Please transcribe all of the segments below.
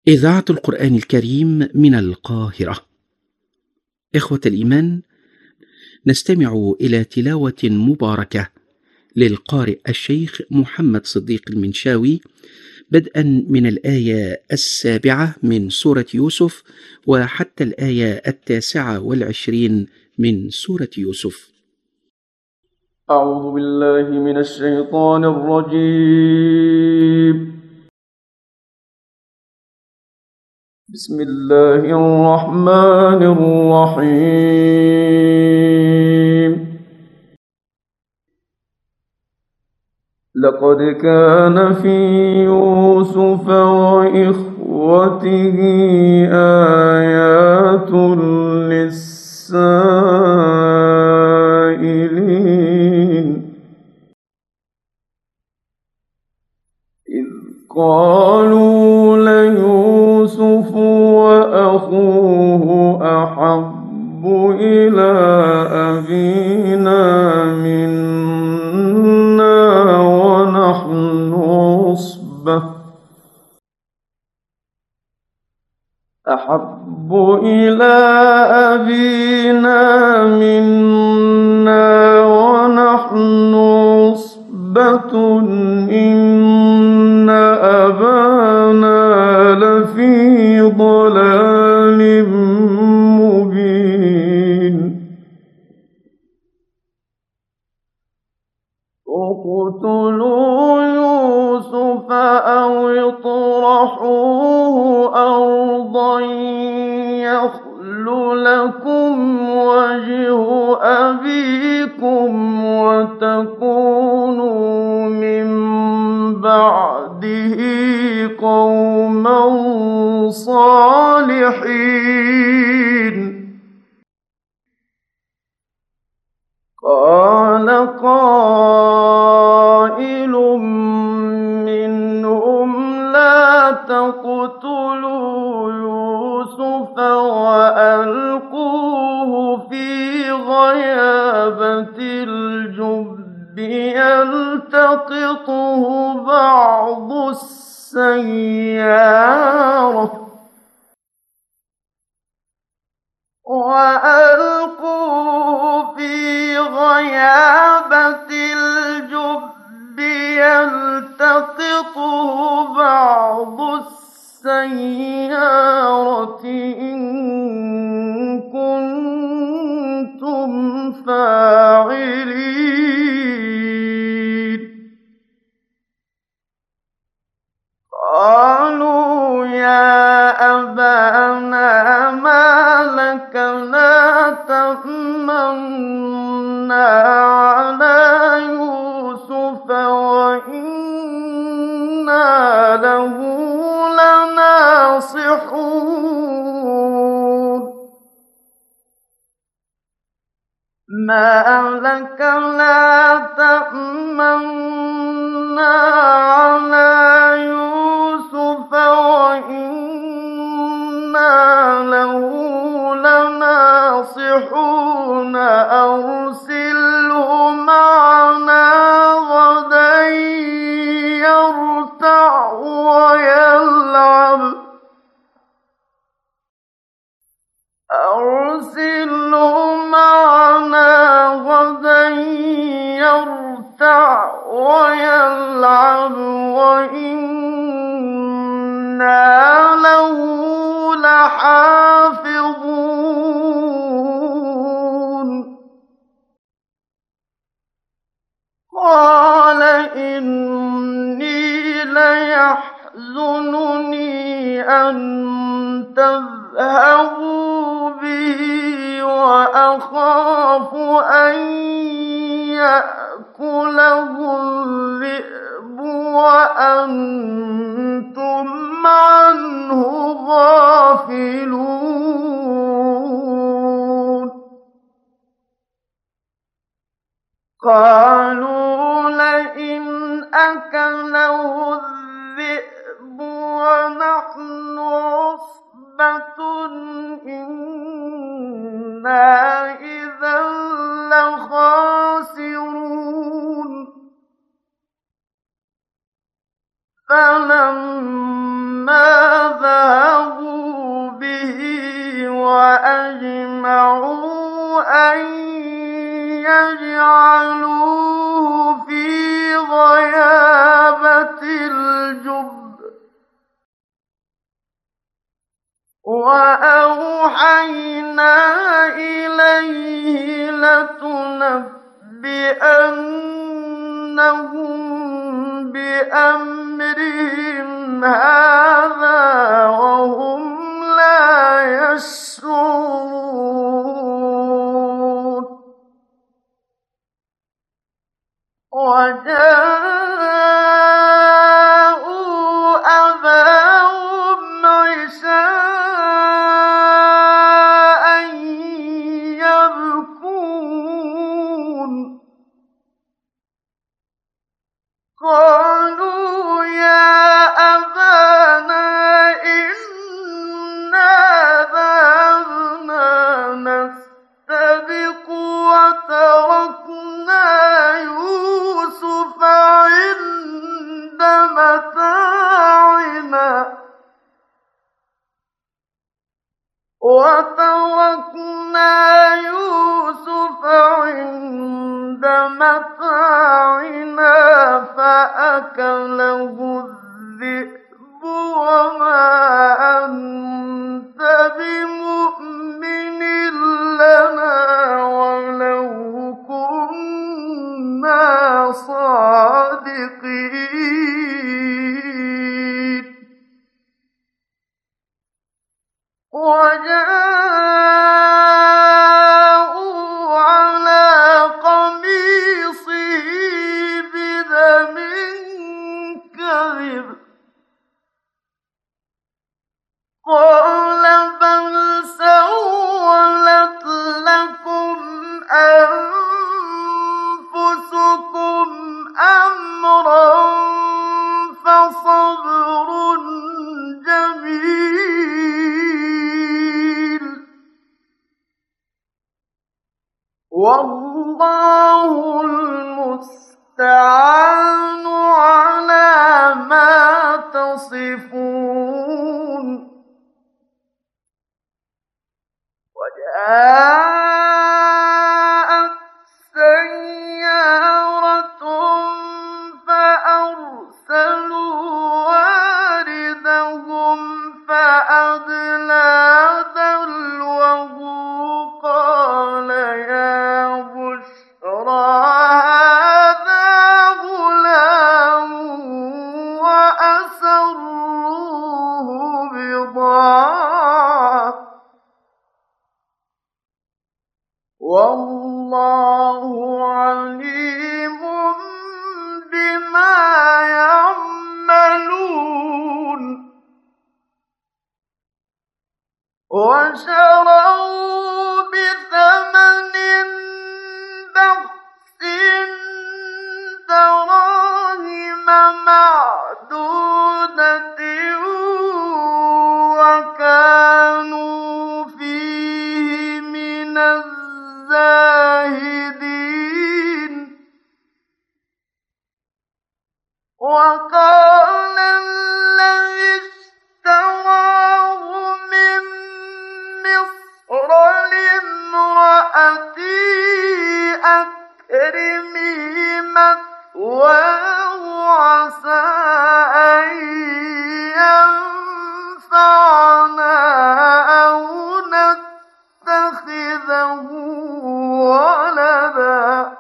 إذاعة القرآن الكريم من القاهرة. إخوة الإيمان، نستمع إلى تلاوة مباركة للقارئ الشيخ محمد صديق المنشاوي، بدءا من الآية 7 من سورة يوسف وحتى الآية 29 من سورة يوسف. أعوذ بالله من الشيطان الرجيم. بسم الله الرحمن الرحيم. لقد كان في يوسف وإخوته آيات للسائلين، إذ قالوا ليوسف وأخوه أحب إلى أبينا منا ونحن عصبة إن أبانا لفي ضلال مبين. اقتلوا يوسف أو اطرحوه أرضا يخل لكم وجه أبيكم وتكونوا من بعده قوما صالحين. قال قائل منهم لا تقتلوا يوسف وألقوه في غيابة الجب يلتقطه بعض السيارة وألقوه في غيابة الجب يلتقطه بعض السيارة إن كنتم فاعلين. قالوا يا أبانا ما لك لا تأمنا على يوسف وإنا له لناصحون. ما لك لا تأمنا على يوسف وإنا له لناصحون. أرسله معنا غدا يرتع ويلعب. أرسله معنا غدا يرتع ويلعب وإنا له لحافظون. قال إني ليحزنني أن تذهبوا به وأخاف أن يأكله الذئب وأنتم عنه غافلون. قالوا لئن أكله الذئب ونحن عصبة إنا إذا لخاسرون. فلما ذهب أن يجعلوه في غيابة الجب وأوحينا إليه لتنبئنهم بأمرهم هذا وهم لا يشعرون وجاءوا أباهم عشاء يبكون قالوا يا أبانا إنا ذهبنا نستبق وتركنا يوسف عند متاعنا فأكله الذئب وما أنت بمؤمن لنا ولو كنا صادقين وجاءوا على قميصه بدم كذب قال بل سولت لكم أنفسكم أمرا فصبر جميل والله المستعان على ما تصفون وجاءت سيارة فأرسلوا واردهم فأدلى دلوه قال يا بشرى هذا غلام وأسروه بضاعة والله عليم بما يعملون وشروا بثمن بخس دراهم معدودة وكانوا فيه من الزاهدين وقال الذي اشتراه من مصر لامرأته أكرمي مثواه عسى أن ينفعنا أو نتخذه ولدا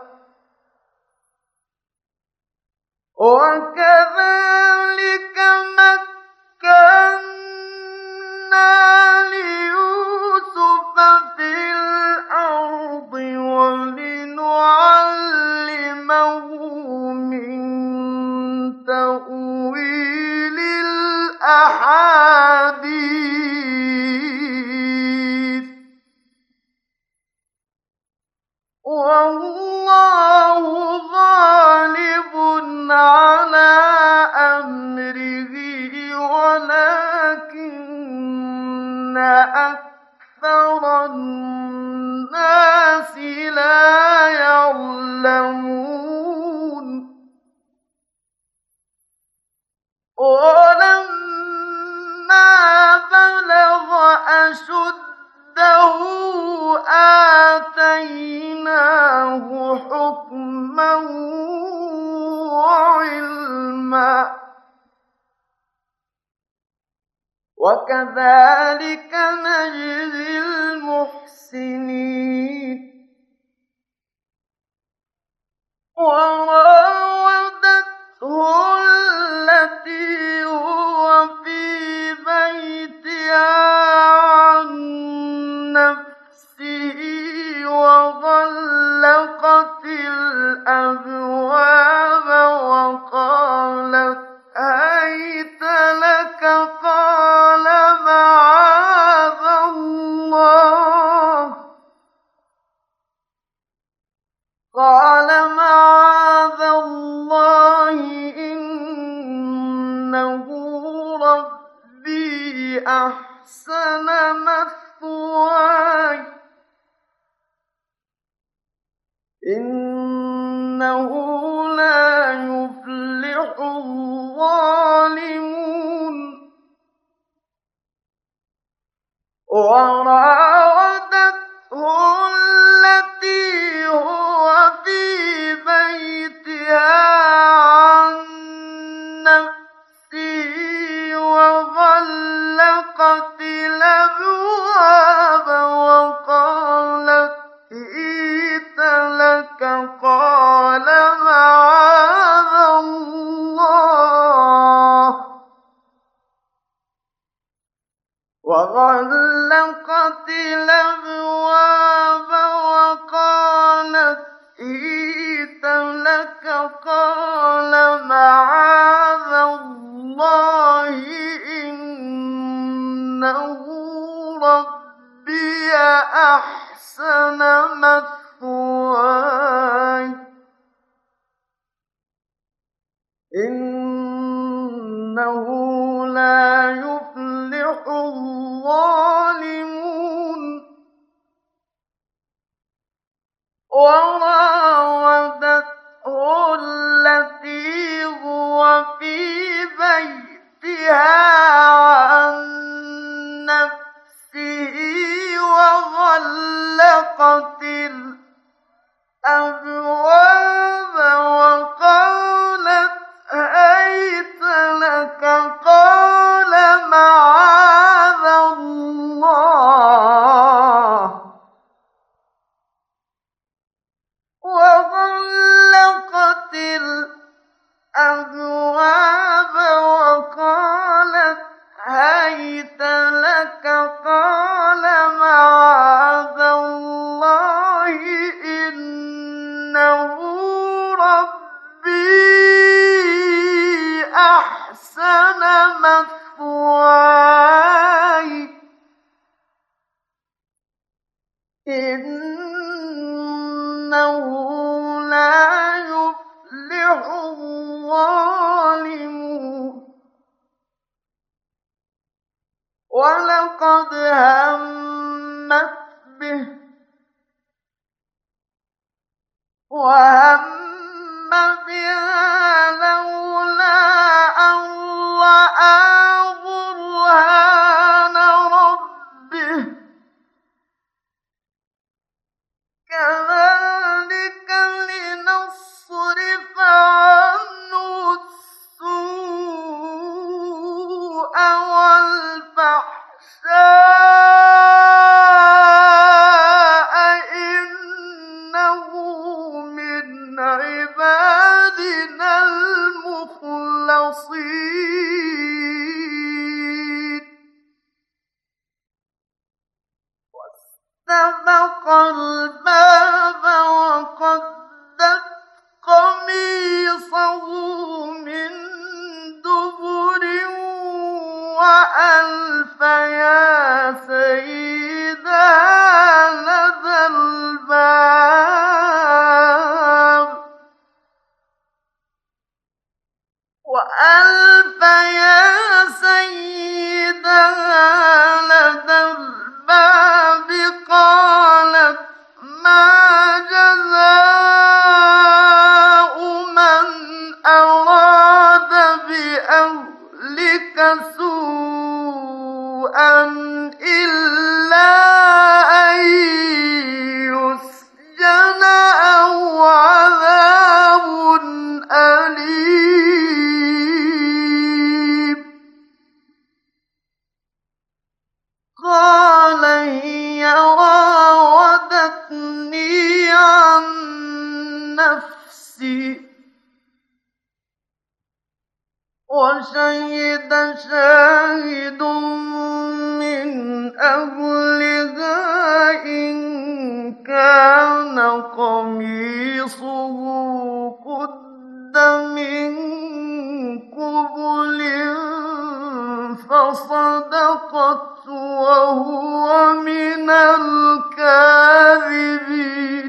وكذلك مكنا ليوسف في الأرض ولنعلمه من تأويل الأحاديث والله غالب على أمره ولكن أكثر الناس لا يعلمون ولما بلغ أشده آتيناه حكما وعلما وكذلك نجزي المحسنين وراودته التي هو في بيتها عن نفسه وغلقت الأبواب وقالت هيت لك قال معاذ الله إنه ربي أحسن مثواي إنه لا يفلح الظالمون وراودته التي هو في بيتها عن نفسه وغلقت الأبواب وقالت هيت لك قال معاذ الله وغلقت الأبواب وقالت هيت لك قال معاذ الله إنه ربي أحسن مثواي إنه لا يفلح الظالمون وراودته التي هو في بيتها عن نفسه وغلقت الأبواب وقالت هيت لك قال معاذ الله وغلقت الأبواب وقالت هيت لك قال معاذ الله إنه ربي أحسن مثواي إنه لا يفلح الظالمون ولقد همت به وهم بها لولا أن رأى برهان ربه كذلك لنصرف عنه السوء والفحشاء إنه من عبادنا المخلصين واستبق الباب وقدت قميصه من دبر وألف يا سيدها لدى الباب وألف يا سيدها لدى الباب قالت ما جزاء من أراد بأهلك سوءا إلا أن قال هي راودتني عن نفسي وشهد شاهد من أهلها إن كان قميصه قد من قبل فصدقت وهو من الكاذبين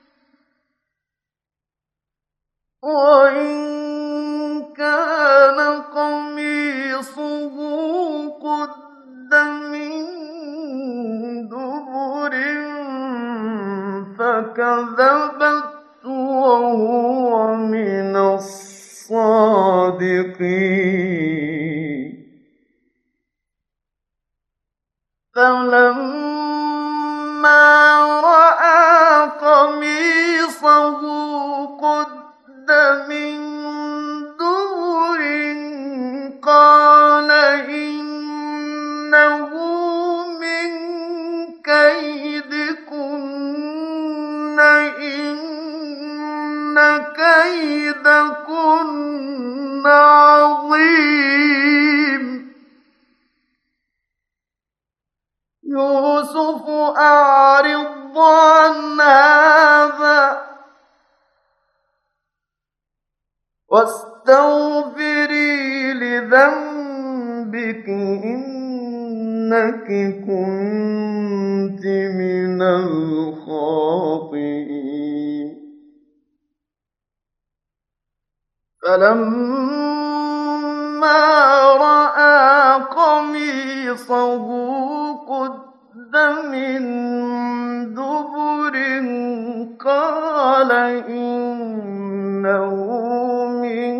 وإن كان قميصه قد من دبر فكذبت وهو من الصادقين فلما رأى قميصه قد من دبر قال إنه من كيدكن إن كيدكن عظيم يوسف أعرض عن هذا واستغفري لذنبك إنك كنت من الخاطئين فلما رأى قميصه قد من دبر قال إنه من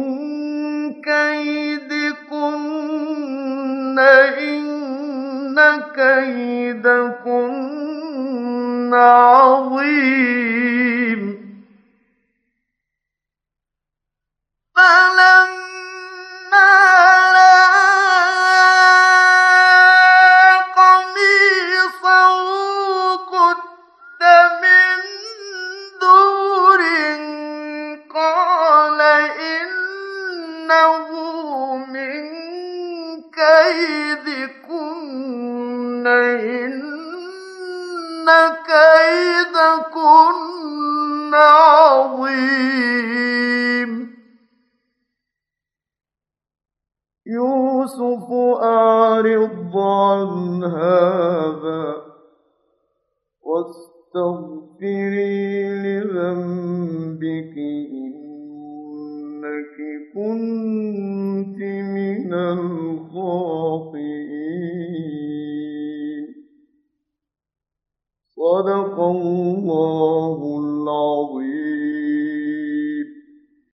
كيدكن إن كيدكن عظيم فلما رأى قميصه قد من دبر قال إنه من كيدكن إن كيدكن عظيم يوسف أعرض عن هذا واستغفري لذنبك إنك كنت من الخاطئين صدق الله